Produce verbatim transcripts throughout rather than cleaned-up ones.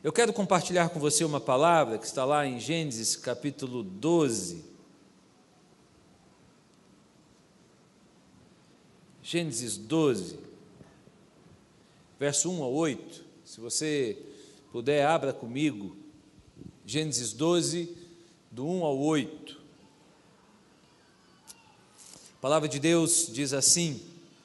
Eu quero compartilhar com você uma palavra que está lá em Gênesis capítulo doze. Gênesis doze, verso um ao oito. Se você puder, abra comigo. Gênesis doze, do um ao oito. A palavra de Deus diz assim: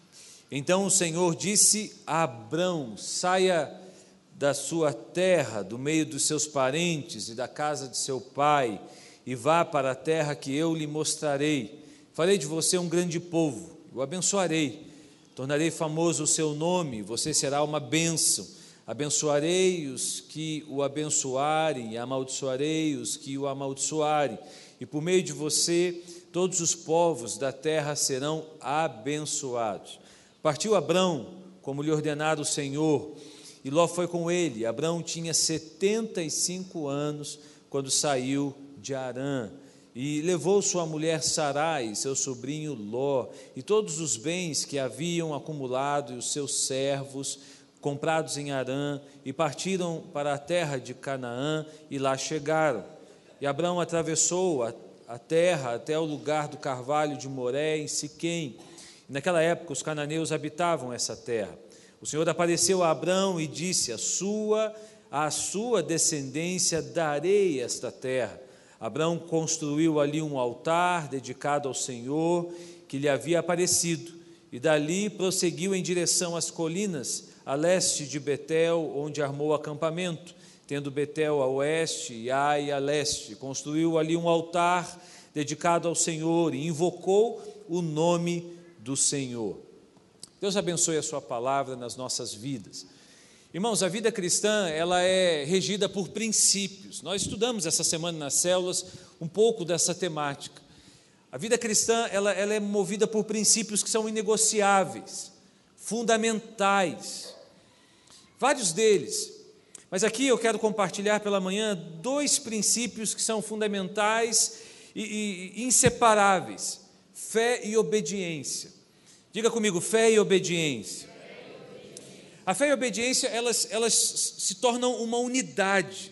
Então o Senhor disse a Abrão: saia da sua terra, do meio dos seus parentes e da casa de seu pai, e vá para a terra que eu lhe mostrarei. Farei de você um grande povo, o abençoarei, tornarei famoso o seu nome, você será uma bênção. Abençoarei os que o abençoarem, e amaldiçoarei os que o amaldiçoarem, e por meio de você todos os povos da terra serão abençoados. Partiu Abrão, como lhe ordenara o Senhor, e Ló foi com ele. Abrão tinha setenta e cinco anos quando saiu de Harã, e levou sua mulher Sarai, seu sobrinho Ló, e todos os bens que haviam acumulado, e os seus servos, comprados em Harã, e partiram para a terra de Canaã, e lá chegaram. E Abrão atravessou a, a terra até o lugar do carvalho de Moré, em Siquém. Naquela época os cananeus habitavam essa terra. O Senhor apareceu a Abrão e disse: a sua, a sua descendência darei esta terra. Abrão construiu ali um altar dedicado ao Senhor que lhe havia aparecido, e dali prosseguiu em direção às colinas, a leste de Betel, onde armou acampamento, tendo Betel a oeste e Ai a leste. Construiu ali um altar dedicado ao Senhor e invocou o nome do Senhor. Deus abençoe a sua palavra nas nossas vidas. Irmãos, a vida cristã, ela é regida por princípios. Nós estudamos essa semana nas células um pouco dessa temática. A vida cristã, ela, ela é movida por princípios que são inegociáveis, fundamentais. Vários deles. Mas aqui eu quero compartilhar pela manhã dois princípios que são fundamentais e, e inseparáveis: fé e obediência. Diga comigo, fé e obediência. A fé e a obediência, elas, elas se tornam uma unidade.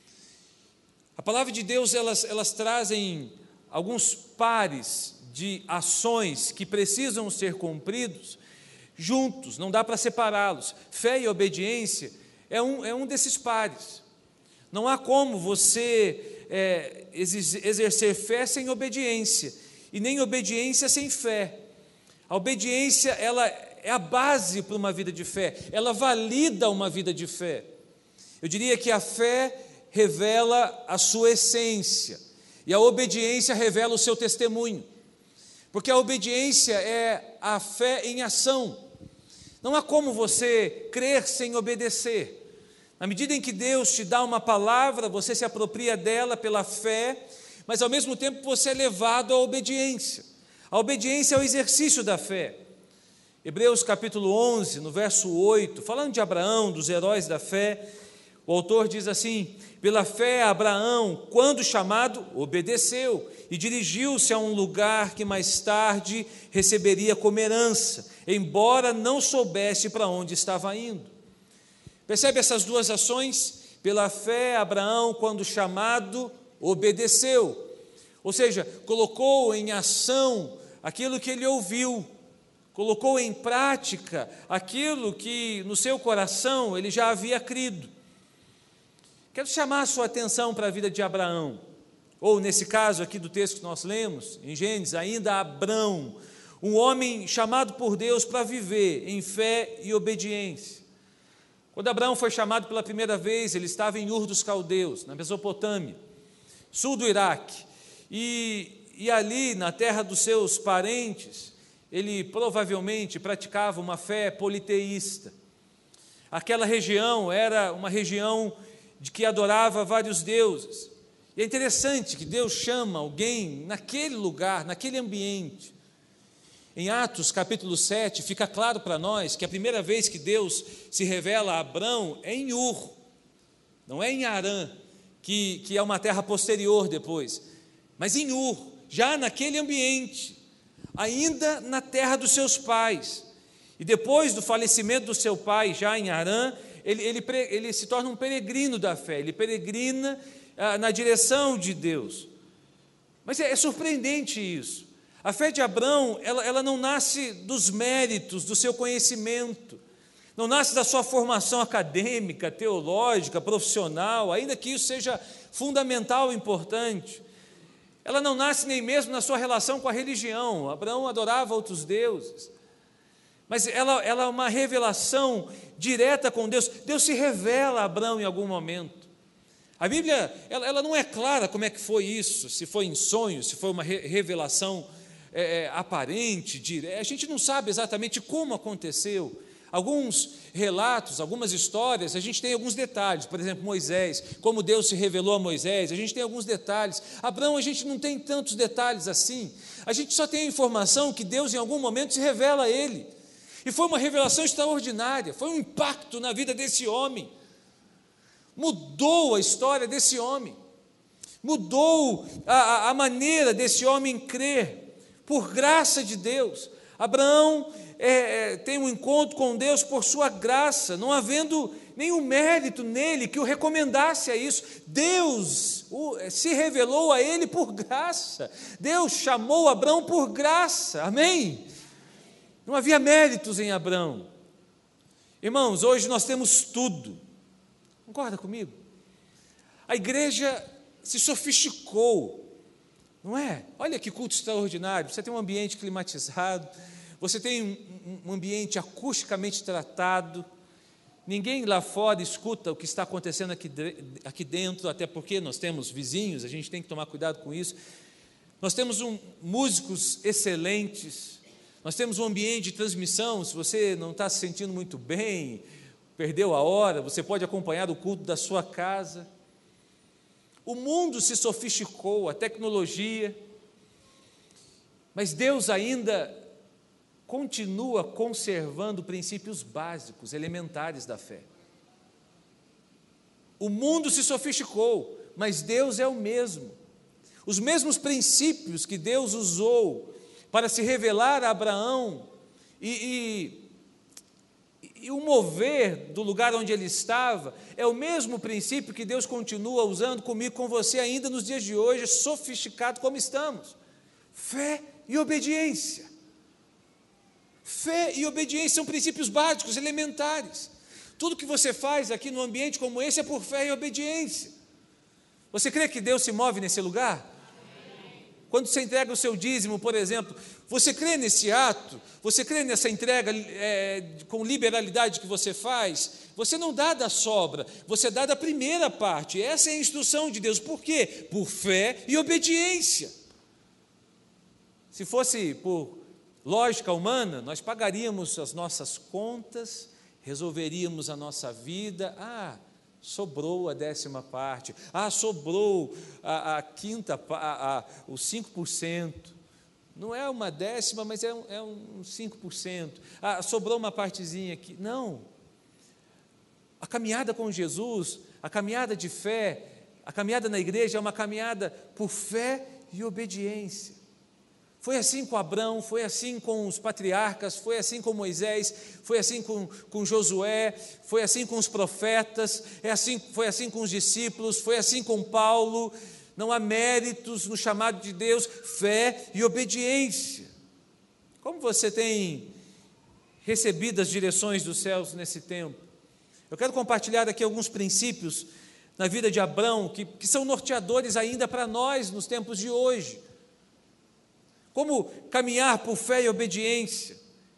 A palavra de Deus, elas, elas trazem alguns pares de ações que precisam ser cumpridos juntos, não dá para separá-los. Fé e obediência é um, é um desses pares. Não há como você é, exercer fé sem obediência, e nem obediência sem fé. A obediência, ela é a base para uma vida de fé, ela valida uma vida de fé. Eu diria que a fé revela a sua essência, e a obediência revela o seu testemunho, porque a obediência é a fé em ação. Não há como você crer sem obedecer. Na medida em que Deus te dá uma palavra, você se apropria dela pela fé, mas ao mesmo tempo você é levado à obediência. A obediência é o exercício da fé. Hebreus capítulo onze, no verso oito, falando de Abraão, dos heróis da fé, o autor diz assim: pela fé Abraão, quando chamado, obedeceu e dirigiu-se a um lugar que mais tarde receberia como herança, embora não soubesse para onde estava indo. Percebe essas duas ações? Pela fé Abraão, quando chamado, obedeceu, ou seja, colocou em ação aquilo que ele ouviu, colocou em prática aquilo que no seu coração ele já havia crido. Quero chamar a sua atenção para a vida de Abraão, ou nesse caso aqui do texto que nós lemos, em Gênesis, ainda Abrão, um homem chamado por Deus para viver em fé e obediência. Quando Abraão foi chamado pela primeira vez, ele estava em Ur dos Caldeus, na Mesopotâmia, sul do Iraque, e E ali, na terra dos seus parentes, ele provavelmente praticava uma fé politeísta. Aquela região era uma região de que adorava vários deuses. E é interessante que Deus chama alguém naquele lugar, naquele ambiente. Em Atos capítulo sete, fica claro para nós que a primeira vez que Deus se revela a Abrão é em Ur, não é em Harã, que, que é uma terra posterior depois, mas em Ur, já naquele ambiente, ainda na terra dos seus pais. E depois do falecimento do seu pai, já em Harã, ele, ele, ele se torna um peregrino da fé, ele peregrina ah, na direção de Deus. Mas é, é surpreendente isso. A fé de Abrão, ela, ela não nasce dos méritos, do seu conhecimento, não nasce da sua formação acadêmica, teológica, profissional, ainda que isso seja fundamental e importante. Ela não nasce nem mesmo na sua relação com a religião. Abraão adorava outros deuses. Mas ela, ela é uma revelação direta com Deus. Deus se revela a Abraão em algum momento. A Bíblia, ela, ela não é clara como é que foi isso, se foi em sonho, se foi uma re, revelação é, aparente, direta. A gente não sabe exatamente como aconteceu. Alguns relatos, algumas histórias, a gente tem alguns detalhes. Por exemplo, Moisés, como Deus se revelou a Moisés, a gente tem alguns detalhes. Abraão, a gente não tem tantos detalhes assim. A gente só tem a informação que Deus em algum momento se revela a ele. E foi uma revelação extraordinária, foi um impacto na vida desse homem. Mudou a história desse homem. Mudou a, a maneira desse homem crer, por graça de Deus. Abraão é, é, tem um encontro com Deus por sua graça, não havendo nenhum mérito nele que o recomendasse a isso. Deus o, se revelou a ele por graça. Deus chamou Abraão por graça, amém? Não havia méritos em Abraão. Irmãos, hoje nós temos tudo, concorda comigo? A igreja se sofisticou, não é? Olha que culto extraordinário. Você tem um ambiente climatizado, você tem um, um ambiente acusticamente tratado, ninguém lá fora escuta o que está acontecendo aqui, aqui dentro, até porque nós temos vizinhos, a gente tem que tomar cuidado com isso. Nós temos um, músicos excelentes, nós temos um ambiente de transmissão. Se você não está se sentindo muito bem, perdeu a hora, você pode acompanhar o culto da sua casa. O mundo se sofisticou, a tecnologia, mas Deus ainda continua conservando princípios básicos, elementares da fé. O mundo se sofisticou, mas Deus é o mesmo. Os mesmos princípios que Deus usou para se revelar a Abraão e, e, e o mover do lugar onde ele estava, é o mesmo princípio que Deus continua usando comigo, com você, ainda nos dias de hoje, sofisticado como estamos. Fé e obediência. Fé e obediência são princípios básicos, elementares. Tudo que você faz aqui num ambiente como esse é por fé e obediência. Você crê que Deus se move nesse lugar? Quando você entrega o seu dízimo, por exemplo, você crê nesse ato? Você crê nessa entrega é, com liberalidade que você faz? Você não dá da sobra, você dá da primeira parte. Essa é a instrução de Deus. Por quê? Por fé e obediência. Se fosse por lógica humana, nós pagaríamos as nossas contas, resolveríamos a nossa vida. Ah, sobrou a décima parte. Ah, sobrou a, a quinta, a, a, os cinco por cento. Não é uma décima, mas é um, é um cinco por cento. Ah, sobrou uma partezinha aqui. Não. A caminhada com Jesus, a caminhada de fé, a caminhada na igreja é uma caminhada por fé e obediência. Foi assim com Abrão, foi assim com os patriarcas, foi assim com Moisés, foi assim com, com Josué, foi assim com os profetas, é assim, foi assim com os discípulos, foi assim com Paulo. Não há méritos no chamado de Deus, fé e obediência. Como você tem recebido as direções dos céus nesse tempo? Eu quero compartilhar aqui alguns princípios na vida de Abrão, que, que são norteadores ainda para nós nos tempos de hoje. Como caminhar por fé e obediência.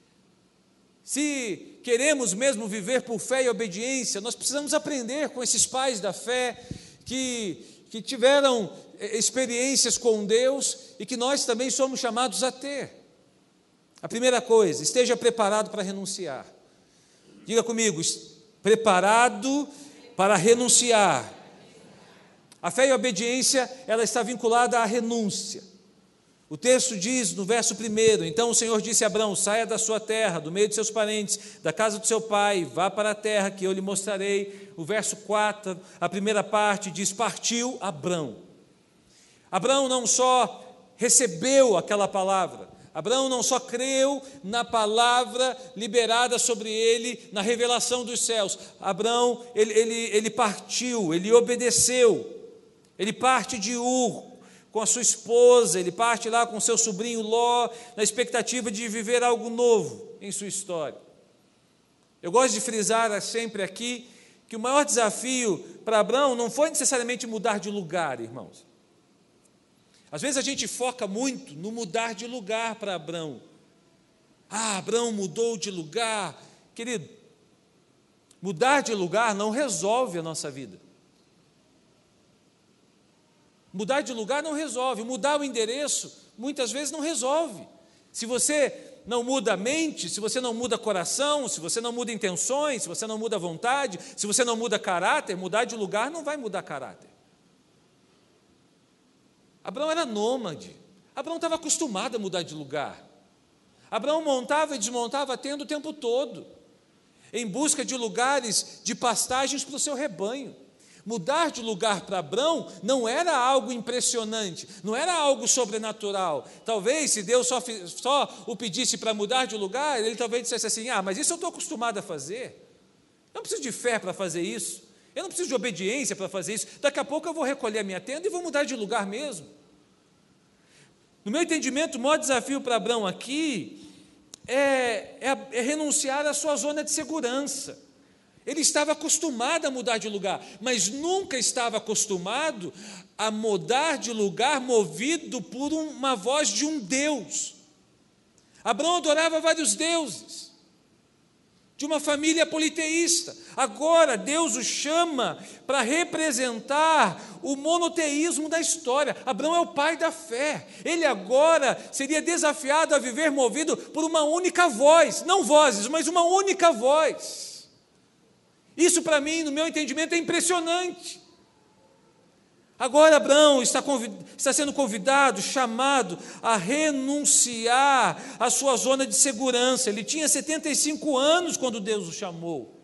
Se queremos mesmo viver por fé e obediência, nós precisamos aprender com esses pais da fé que, que tiveram experiências com Deus e que nós também somos chamados a ter. A primeira coisa, esteja preparado para renunciar. Diga comigo, preparado para renunciar. A fé e a obediência, ela está vinculada à renúncia. O texto diz no verso primeiro: então o Senhor disse a Abrão, saia da sua terra, do meio de seus parentes, da casa do seu pai, vá para a terra que eu lhe mostrarei. O verso quatro, a primeira parte diz, partiu Abrão. Abrão não só recebeu aquela palavra, Abraão não só creu na palavra liberada sobre ele, na revelação dos céus. Abraão, ele, ele, ele partiu, ele obedeceu. Ele parte de Ur com a sua esposa, ele parte lá com seu sobrinho Ló, na expectativa de viver algo novo em sua história. Eu gosto de frisar sempre aqui que o maior desafio para Abraão não foi necessariamente mudar de lugar, irmãos. Às vezes a gente foca muito no mudar de lugar para Abraão. Ah, Abraão mudou de lugar. Querido, mudar de lugar não resolve a nossa vida. Mudar de lugar não resolve. Mudar o endereço, muitas vezes, não resolve. Se você não muda a mente, se você não muda coração, se você não muda intenções, se você não muda vontade, se você não muda caráter, mudar de lugar não vai mudar caráter. Abraão era nômade. Abraão estava acostumado a mudar de lugar. Abraão montava e desmontava a tenda o tempo todo, em busca de lugares de pastagens para o seu rebanho. Mudar de lugar para Abraão não era algo impressionante, não era algo sobrenatural. Talvez, se Deus só, só o pedisse para mudar de lugar, ele talvez dissesse assim: ah, mas isso eu estou acostumado a fazer. Eu não preciso de fé para fazer isso. Eu não preciso de obediência para fazer isso. Daqui a pouco eu vou recolher a minha tenda e vou mudar de lugar mesmo. No meu entendimento, o maior desafio para Abraão aqui é, é, é renunciar à sua zona de segurança. Ele estava acostumado a mudar de lugar, mas nunca estava acostumado a mudar de lugar movido por uma voz de um Deus. Abraão adorava vários deuses, de uma família politeísta. Agora Deus o chama para representar o monoteísmo da história. Abraão é o pai da fé. Ele agora seria desafiado a viver movido por uma única voz, não vozes, mas uma única voz. Isso, para mim, no meu entendimento, é impressionante. Agora Abraão está, convid... está sendo convidado, chamado a renunciar à sua zona de segurança. Ele tinha setenta e cinco anos quando Deus o chamou.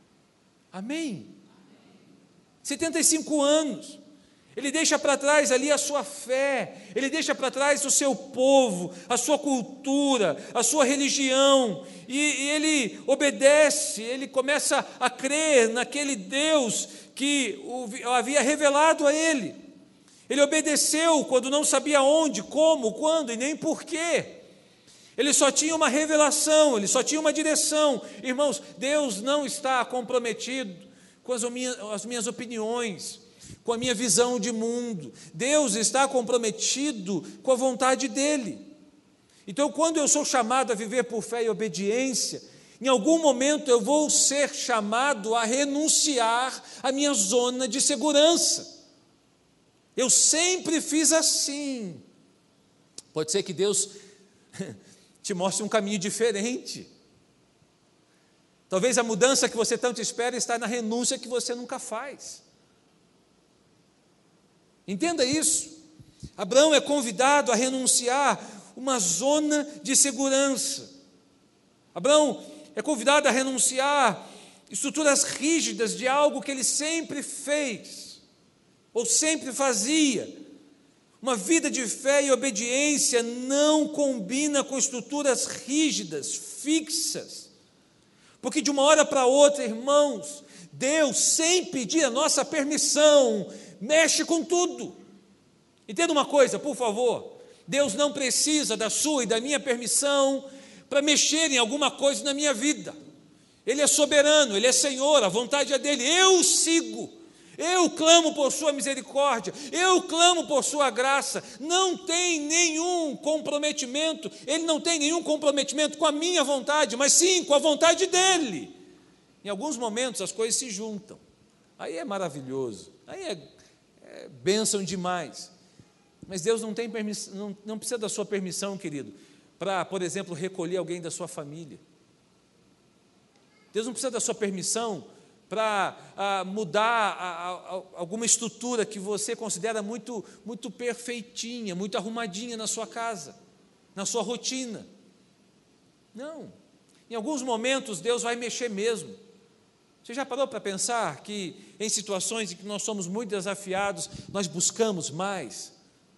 Amém? setenta e cinco anos. Ele deixa para trás ali a sua fé, ele deixa para trás o seu povo, a sua cultura, a sua religião, e, e ele obedece, ele começa a crer naquele Deus que o havia revelado a ele. Ele obedeceu quando não sabia onde, como, quando e nem porquê. Ele só tinha uma revelação, ele só tinha uma direção. Irmãos, Deus não está comprometido com as minhas, as minhas opiniões, com a minha visão de mundo. Deus está comprometido com a vontade dEle. Então, quando eu sou chamado a viver por fé e obediência, em algum momento eu vou ser chamado a renunciar à minha zona de segurança. Eu sempre fiz assim. Pode ser que Deus te mostre um caminho diferente. Talvez a mudança que você tanto espera está na renúncia que você nunca faz. Entenda isso. Abraão é convidado a renunciar uma zona de segurança. Abraão é convidado a renunciar estruturas rígidas de algo que ele sempre fez, ou sempre fazia. Uma vida de fé e obediência não combina com estruturas rígidas, fixas, porque de uma hora para outra, irmãos, Deus, sem pedir a nossa permissão, mexe com tudo. Entenda uma coisa, por favor: Deus não precisa da sua e da minha permissão para mexer em alguma coisa na minha vida. Ele é soberano, Ele é Senhor, a vontade é dEle. Eu sigo, eu clamo por sua misericórdia, eu clamo por sua graça. Não tem nenhum comprometimento, Ele não tem nenhum comprometimento com a minha vontade, mas sim com a vontade dEle. Em alguns momentos as coisas se juntam, aí é maravilhoso, aí é, é bênção demais. Mas Deus não tem permissão, não, não precisa da sua permissão, querido, para, por exemplo, recolher alguém da sua família. Deus não precisa da sua permissão para ah, mudar a, a, alguma estrutura que você considera muito, muito perfeitinha, muito arrumadinha na sua casa, na sua rotina. Não. Em alguns momentos Deus vai mexer mesmo. Você já parou para pensar que em situações em que nós somos muito desafiados, nós buscamos mais?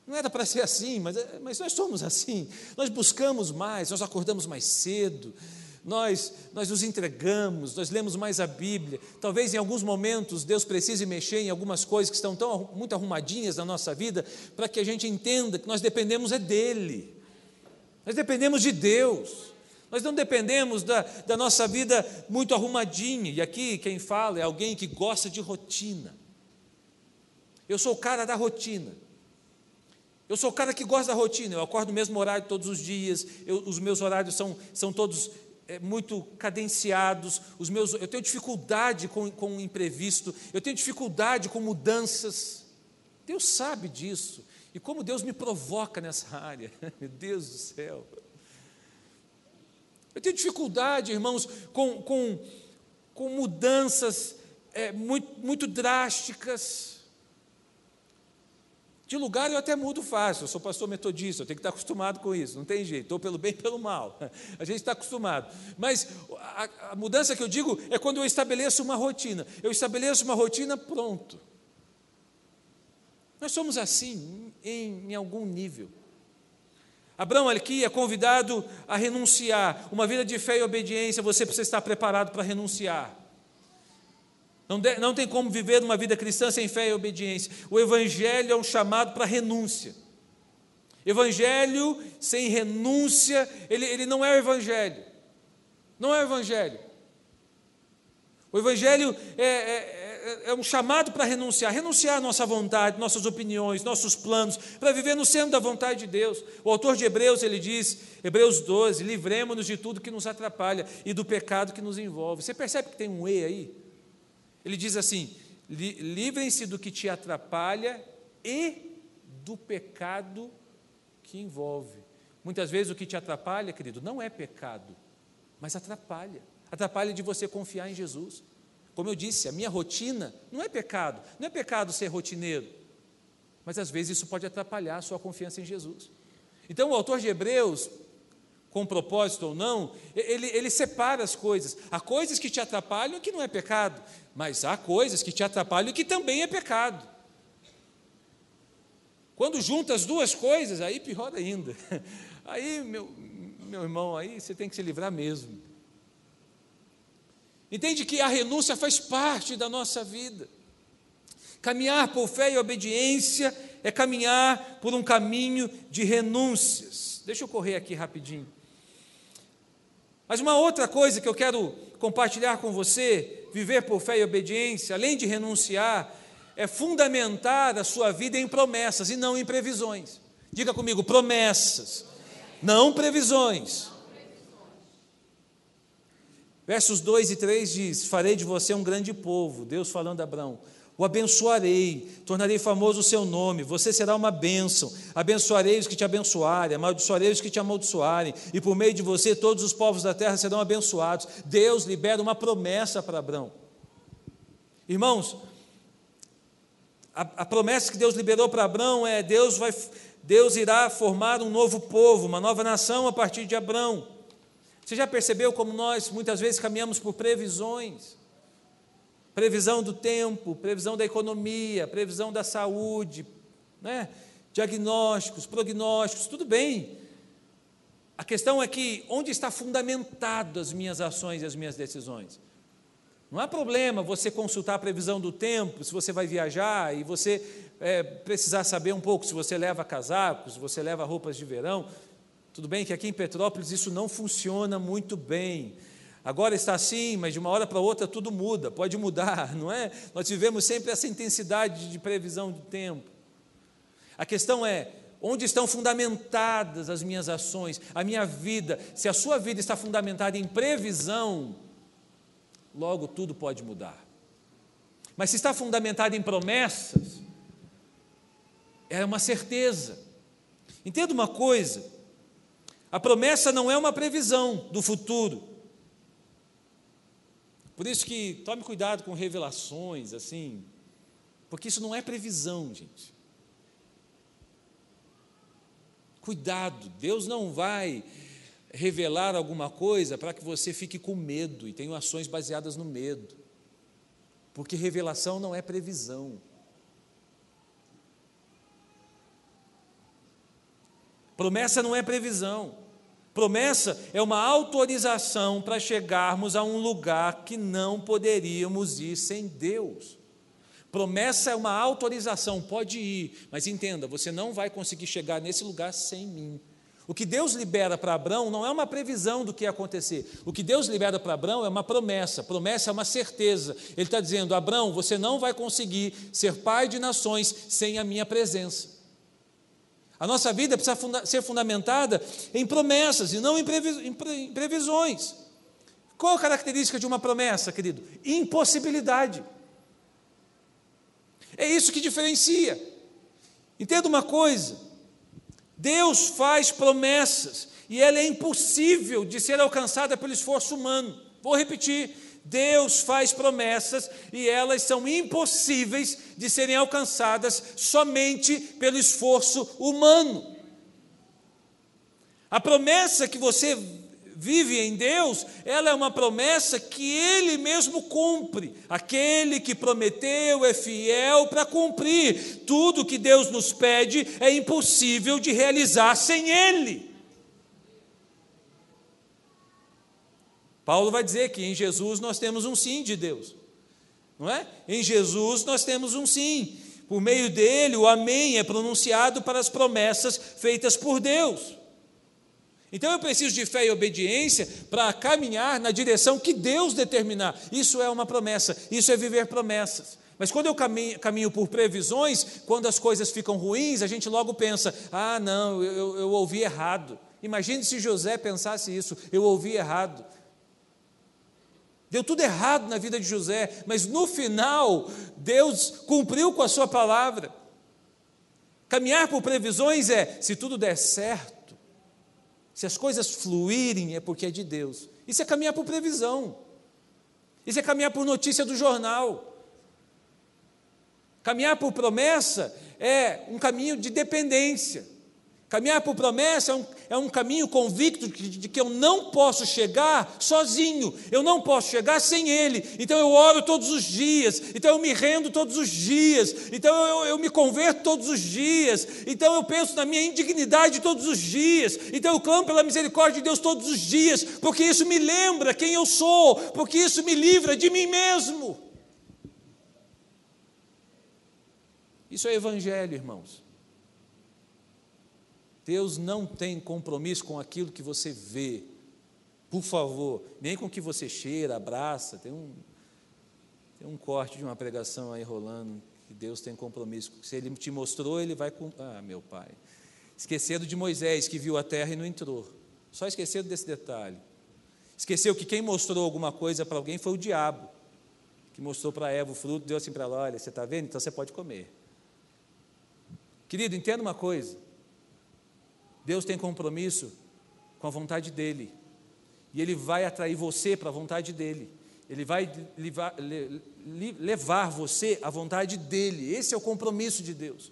Não era para ser assim, mas, mas nós somos assim. Nós buscamos mais, nós acordamos mais cedo, nós, nós nos entregamos, nós lemos mais a Bíblia. Talvez em alguns momentos Deus precise mexer em algumas coisas que estão tão muito arrumadinhas na nossa vida, para que a gente entenda que nós dependemos é dEle. Nós dependemos de Deus. Nós não dependemos da, da nossa vida muito arrumadinha. E aqui quem fala é alguém que gosta de rotina. Eu sou o cara da rotina. Eu sou o cara que gosta da rotina. Eu acordo no mesmo horário todos os dias. Eu, os meus horários são, são todos é, muito cadenciados. Os meus, eu tenho dificuldade com, com o imprevisto. Eu tenho dificuldade com mudanças. Deus sabe disso. E como Deus me provoca nessa área. Meu Deus do céu. Eu tenho dificuldade, irmãos, com, com, com mudanças é, muito, muito drásticas. De lugar eu até mudo fácil, eu sou pastor metodista, eu tenho que estar acostumado com isso, não tem jeito, estou pelo bem e pelo mal, a gente está acostumado. Mas a, a mudança que eu digo é quando eu estabeleço uma rotina. Eu estabeleço uma rotina, pronto. Nós somos assim, em, em algum nível. Abraão aqui é convidado a renunciar. Uma vida de fé e obediência, você precisa estar preparado para renunciar. Não, de, não tem como viver uma vida cristã sem fé e obediência. O Evangelho é um chamado para renúncia. Evangelho sem renúncia, ele, ele não é o Evangelho. Não é o Evangelho. O Evangelho é, é, é um chamado para renunciar, renunciar à nossa vontade, nossas opiniões, nossos planos, para viver no centro da vontade de Deus. O autor de Hebreus, ele diz, Hebreus doze, livremos-nos de tudo que nos atrapalha e do pecado que nos envolve. Você percebe que tem um E aí? Ele diz assim, livrem-se do que te atrapalha e do pecado que envolve. Muitas vezes o que te atrapalha, querido, não é pecado, mas atrapalha. Atrapalha de você confiar em Jesus. Como eu disse, a minha rotina não é pecado, não é pecado ser rotineiro, mas às vezes isso pode atrapalhar a sua confiança em Jesus. Então o autor de Hebreus, com propósito ou não, ele, ele separa as coisas. Há coisas que te atrapalham que não é pecado, mas há coisas que te atrapalham que também é pecado. Quando junta as duas coisas, aí pior ainda. Aí, meu, meu irmão, aí você tem que se livrar mesmo. Entende que a renúncia faz parte da nossa vida. Caminhar por fé e obediência é caminhar por um caminho de renúncias. Deixa eu correr aqui rapidinho. Mas uma outra coisa que eu quero compartilhar com você, viver por fé e obediência, além de renunciar, é fundamentar a sua vida em promessas e não em previsões. Diga comigo, promessas, não previsões. Versos dois e três diz, farei de você um grande povo, Deus falando a Abraão, o abençoarei, tornarei famoso o seu nome, você será uma bênção, abençoarei os que te abençoarem, amaldiçoarei os que te amaldiçoarem, e por meio de você todos os povos da terra serão abençoados. Deus libera uma promessa para Abraão. Irmãos, a, a promessa que Deus liberou para Abraão é, Deus, vai, Deus irá formar um novo povo, uma nova nação a partir de Abraão. Você já percebeu como nós muitas vezes caminhamos por previsões? Previsão do tempo, previsão da economia, previsão da saúde, né? Diagnósticos, prognósticos, tudo bem. A questão é que onde está fundamentado as minhas ações e as minhas decisões? Não há problema você consultar a previsão do tempo, se você vai viajar e você é, precisar saber um pouco se você leva casacos, se você leva roupas de verão. Tudo bem que aqui em Petrópolis isso não funciona muito bem. Agora está assim, mas de uma hora para outra tudo muda, pode mudar, não é? Nós vivemos sempre essa intensidade de previsão do tempo. A questão é, onde estão fundamentadas as minhas ações, a minha vida? Se a sua vida está fundamentada em previsão, logo tudo pode mudar. Mas se está fundamentada em promessas, é uma certeza. Entenda uma coisa, a promessa não é uma previsão do futuro. Por isso que tome cuidado com revelações, assim, porque isso não é previsão, gente. Cuidado, Deus não vai revelar alguma coisa para que você fique com medo e tenha ações baseadas no medo, porque revelação não é previsão. Promessa não é previsão. Promessa é uma autorização para chegarmos a um lugar que não poderíamos ir sem Deus. Promessa é uma autorização, pode ir, mas entenda, você não vai conseguir chegar nesse lugar sem mim. O que Deus libera para Abrão não é uma previsão do que ia acontecer. O que Deus libera para Abrão é uma promessa. Promessa é uma certeza. Ele está dizendo: Abrão, você não vai conseguir ser pai de nações sem a minha presença. A nossa vida precisa funda- ser fundamentada em promessas e não em, previ- em pre- em previsões. Qual a característica de uma promessa, querido? Impossibilidade. É isso que diferencia. Entenda uma coisa: Deus faz promessas e ela é impossível de ser alcançada pelo esforço humano. Vou repetir: Deus faz promessas e elas são impossíveis de serem alcançadas somente pelo esforço humano. A promessa que você vive em Deus, ela é uma promessa que Ele mesmo cumpre. Aquele que prometeu é fiel para cumprir. Tudo que Deus nos pede é impossível de realizar sem Ele. Paulo vai dizer que em Jesus nós temos um sim de Deus, não é? Em Jesus nós temos um sim. Por meio dele, o amém é pronunciado para as promessas feitas por Deus. Então eu preciso de fé e obediência para caminhar na direção que Deus determinar. Isso é uma promessa, isso é viver promessas. Mas quando eu caminho, caminho por previsões, quando as coisas ficam ruins, a gente logo pensa: ah, não, eu, eu, eu ouvi errado. Imagine se José pensasse isso: eu ouvi errado. Deu tudo errado na vida de José, mas no final, Deus cumpriu com a sua palavra. Caminhar por previsões é: se tudo der certo, se as coisas fluírem, é porque é de Deus. Isso é caminhar por previsão. Isso é caminhar por notícia do jornal. Caminhar por promessa é um caminho de dependência. Caminhar por promessa é um, é um caminho convicto de, de que eu não posso chegar sozinho, eu não posso chegar sem Ele. Então eu oro todos os dias, então eu me rendo todos os dias, então eu, eu me converto todos os dias, então eu penso na minha indignidade todos os dias, então eu clamo pela misericórdia de Deus todos os dias, porque isso me lembra quem eu sou, porque isso me livra de mim mesmo. Isso é evangelho, irmãos. Deus não tem compromisso com aquilo que você vê, por favor, nem com o que você cheira, abraça. Tem um, tem um corte de uma pregação aí rolando, que Deus tem compromisso. Se Ele te mostrou, Ele vai... Com... Ah, meu pai, esqueceram de Moisés, que viu a terra e não entrou. Só esqueceram desse detalhe. Esqueceu que quem mostrou alguma coisa para alguém foi o diabo, que mostrou para Eva o fruto, deu assim para ela: olha, você está vendo? Então você pode comer. Querido, entenda uma coisa: Deus tem compromisso com a vontade dEle, e Ele vai atrair você para a vontade dEle, Ele vai levar, levar você à vontade dEle. Esse é o compromisso de Deus.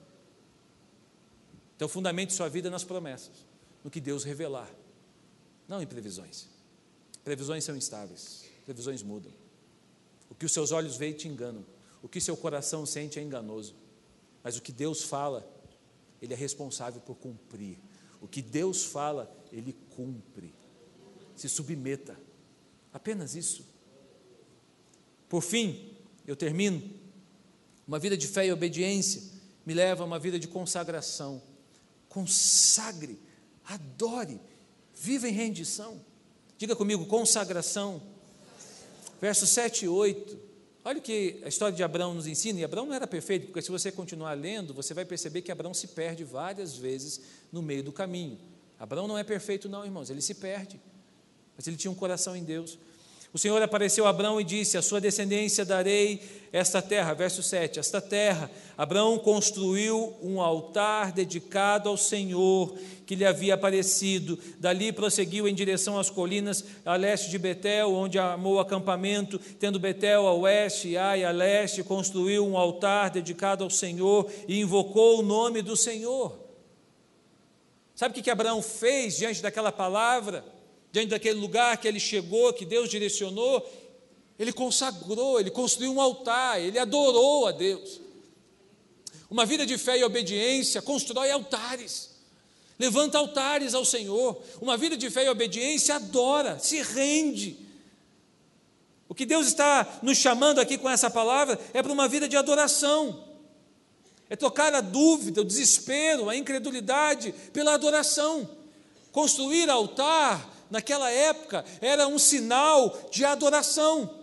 Então fundamente sua vida nas promessas, no que Deus revelar, não em previsões. Previsões são instáveis, previsões mudam. O que os seus olhos veem te enganam, o que seu coração sente é enganoso, mas o que Deus fala, Ele é responsável por cumprir. O que Deus fala, Ele cumpre. Se submeta. Apenas isso. Por fim, eu termino. Uma vida de fé e obediência me leva a uma vida de consagração. Consagre, adore, viva em rendição. Diga comigo: consagração. Versos sete e oito. Olha o que a história de Abraão nos ensina. E Abraão não era perfeito, porque se você continuar lendo, você vai perceber que Abraão se perde várias vezes no meio do caminho. Abraão não é perfeito não, irmãos, ele se perde, mas ele tinha um coração em Deus. O Senhor apareceu a Abraão e disse: a sua descendência darei esta terra. Verso sete, esta terra. Abraão construiu um altar dedicado ao Senhor, que lhe havia aparecido. Dali prosseguiu em direção às colinas a leste de Betel, onde armou acampamento, tendo Betel a oeste e Ai a leste, construiu um altar dedicado ao Senhor e invocou o nome do Senhor. Sabe o que Abraão fez diante daquela palavra? Diante daquele lugar que ele chegou, que Deus direcionou? Ele consagrou, ele construiu um altar, ele adorou a Deus. Uma vida de fé e obediência constrói altares. levanta altares ao Senhor. Uma vida de fé e obediência adora, se rende. O que Deus está nos chamando aqui com essa palavra é para uma vida de adoração. É tocar a dúvida, o desespero, a incredulidade pela adoração. Construir altar, naquela época, era um sinal de adoração.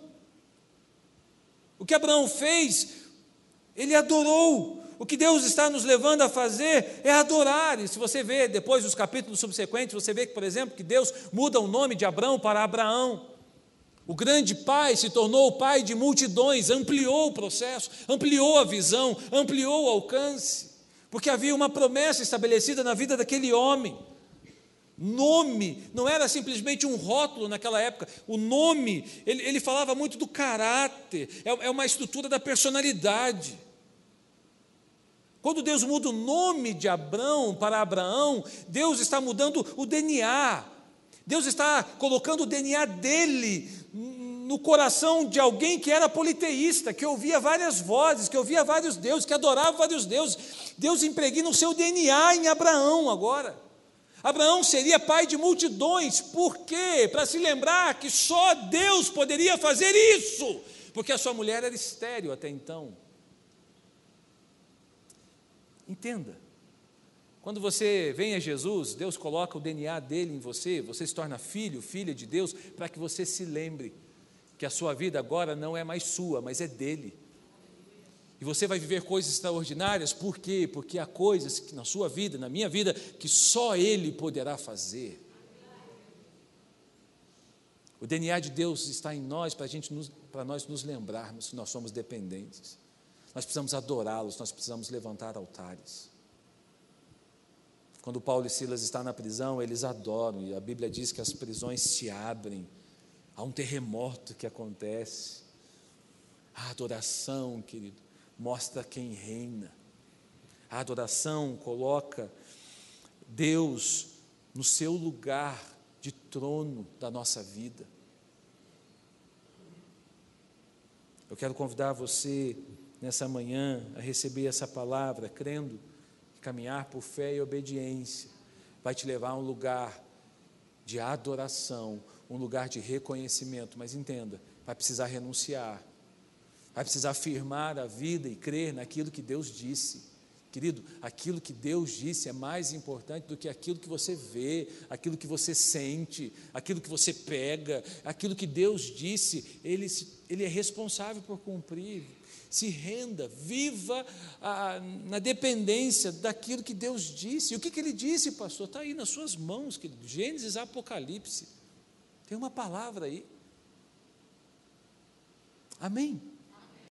O que Abraão fez, ele adorou. O que Deus está nos levando a fazer é adorar. E se você vê depois os capítulos subsequentes, você vê que, por exemplo, que Deus muda o nome de Abrão para Abraão. O grande pai se tornou o pai de multidões, ampliou o processo, ampliou a visão, ampliou o alcance, porque havia uma promessa estabelecida na vida daquele homem. Nome não era simplesmente um rótulo naquela época, o nome, ele, ele falava muito do caráter, é, é uma estrutura da personalidade. Quando Deus muda o nome de Abrão para Abraão, Deus está mudando o D N A, Deus está colocando o D N A dele no coração de alguém que era politeísta, que ouvia várias vozes, que ouvia vários deuses, que adorava vários deuses. Deus impregna o seu D N A em Abraão agora. Abraão seria pai de multidões, por quê? Para se lembrar que só Deus poderia fazer isso, porque a sua mulher era estéril até então. Entenda, quando você vem a Jesus, Deus coloca o D N A dele em você, você se torna filho, filha de Deus, para que você se lembre que a sua vida agora não é mais sua, mas é dele. E você vai viver coisas extraordinárias, por quê? Porque há coisas que na sua vida, na minha vida, que só Ele poderá fazer. O D N A de Deus está em nós para a gente nos, para nós nos lembrarmos que nós somos dependentes. Nós precisamos adorá-los, nós precisamos levantar altares. Quando Paulo e Silas estão na prisão, eles adoram, e a Bíblia diz que as prisões se abrem, há um terremoto que acontece. A adoração, querido, mostra quem reina. A adoração coloca Deus no seu lugar de trono da nossa vida. Eu quero convidar você nessa manhã a receber essa palavra, crendo que caminhar por fé e obediência vai te levar a um lugar de adoração, um lugar de reconhecimento, mas entenda, vai precisar renunciar, vai precisar afirmar a vida e crer naquilo que Deus disse. Querido, aquilo que Deus disse é mais importante do que aquilo que você vê, aquilo que você sente, aquilo que você pega. Aquilo que Deus disse, Ele, ele é responsável por cumprir. Se renda, viva a, na dependência daquilo que Deus disse. E o que, que Ele disse, pastor? Está aí nas suas mãos, querido. Gênesis, Apocalipse. Tem uma palavra aí. Amém.